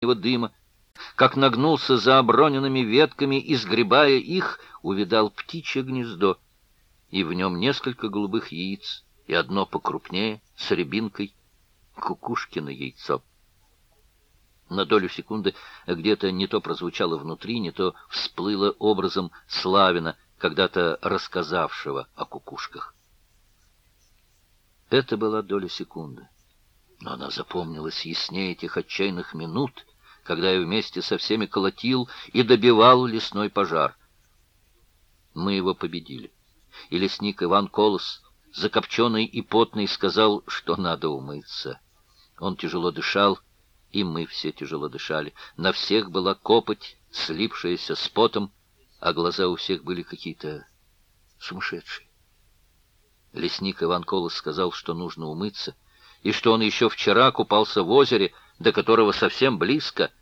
его дыма, как нагнулся за оброненными ветками и, сгребая их, увидал птичье гнездо, и в нем несколько голубых яиц, и одно покрупнее, с рябинкой, кукушкино яйцо. На долю секунды где-то не то прозвучало внутри, не то всплыло образом Славина, когда-то рассказавшего о кукушках. Это была доля секунды, но она запомнилась яснее тех отчаянных минут, когда я вместе со всеми колотил и добивал лесной пожар. Мы его победили, и лесник Иван Колос, закопченный и потный, сказал, что надо умыться. Он тяжело дышал, и мы все тяжело дышали. На всех была копоть, слипшаяся с потом, а глаза у всех были какие-то сумасшедшие. Лесник Иван Колос сказал, что нужно умыться, и что он еще вчера купался в озере, до которого совсем близко.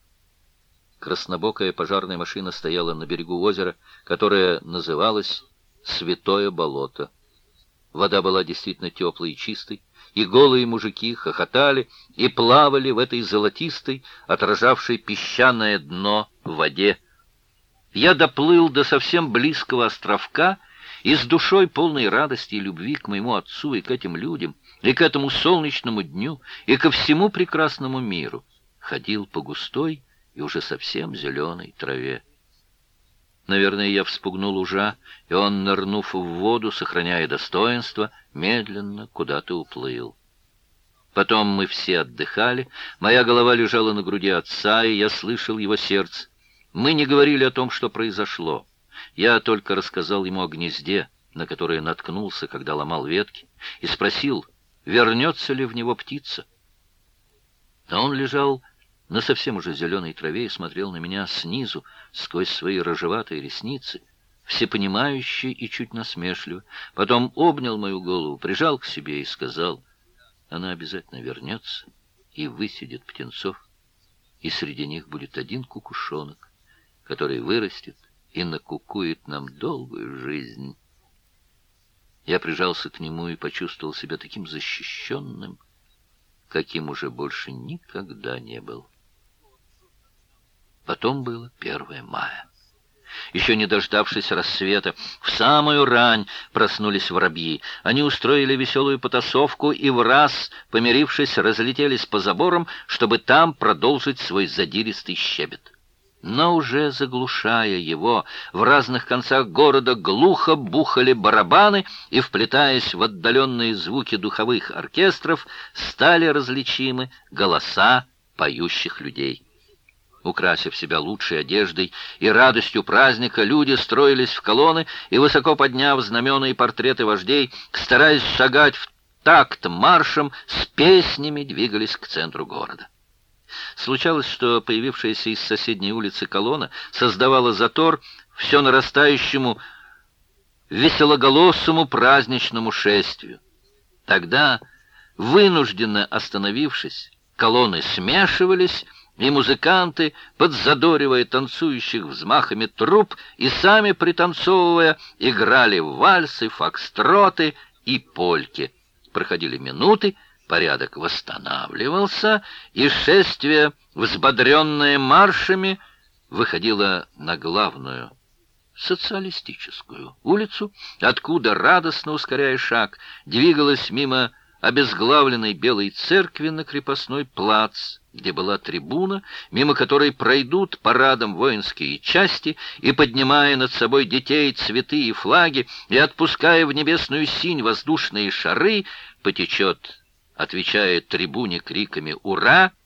Краснобокая пожарная машина стояла на берегу озера, которое называлось Святое болото. Вода была действительно теплой и чистой, и голые мужики хохотали и плавали в этой золотистой, отражавшей песчаное дно в воде. Я доплыл до совсем близкого островка и с душой полной радости и любви к моему отцу и к этим людям, и к этому солнечному дню, и ко всему прекрасному миру ходил по густой и уже совсем зеленой траве. Наверное, я вспугнул ужа, и он, нырнув в воду, сохраняя достоинство, медленно куда-то уплыл. Потом мы все отдыхали, моя голова лежала на груди отца, и я слышал его сердце. Мы не говорили о том, что произошло. Я только рассказал ему о гнезде, на которое наткнулся, когда ломал ветки, и спросил, вернется ли в него птица. А он лежал на совсем уже зеленой траве и смотрел на меня снизу, сквозь свои рыжеватые ресницы, всепонимающе и чуть насмешливо. Потом обнял мою голову, прижал к себе и сказал, она обязательно вернется и высидит птенцов, и среди них будет один кукушонок, который вырастет и накукует нам долгую жизнь. Я прижался к нему и почувствовал себя таким защищенным, каким уже больше никогда не был. Потом было 1 мая. Еще не дождавшись рассвета, в самую рань проснулись воробьи. Они устроили веселую потасовку и враз, помирившись, разлетелись по заборам, чтобы там продолжить свой задиристый щебет. Но уже заглушая его, в разных концах города глухо бухали барабаны, и, вплетаясь в отдаленные звуки духовых оркестров, стали различимы голоса поющих людей. Украсив себя лучшей одеждой и радостью праздника, люди строились в колонны и, высоко подняв знамена и портреты вождей, стараясь шагать в такт маршем, с песнями двигались к центру города. Случалось, что появившаяся из соседней улицы колонна создавала затор все нарастающему веселоголосому праздничному шествию. Тогда, вынужденно остановившись, колонны смешивались, и музыканты, подзадоривая танцующих взмахами труб и сами пританцовывая, играли в вальсы, фокстроты и польки. Проходили минуты, порядок восстанавливался, и шествие, взбодренное маршами, выходило на главную социалистическую улицу, откуда, радостно ускоряя шаг, двигалось мимо обезглавленной белой церкви на крепостной плац, где была трибуна, мимо которой пройдут парадом воинские части, и, поднимая над собой детей, цветы и флаги, и отпуская в небесную синь воздушные шары, потечет, отвечая трибуне криками «Ура!»,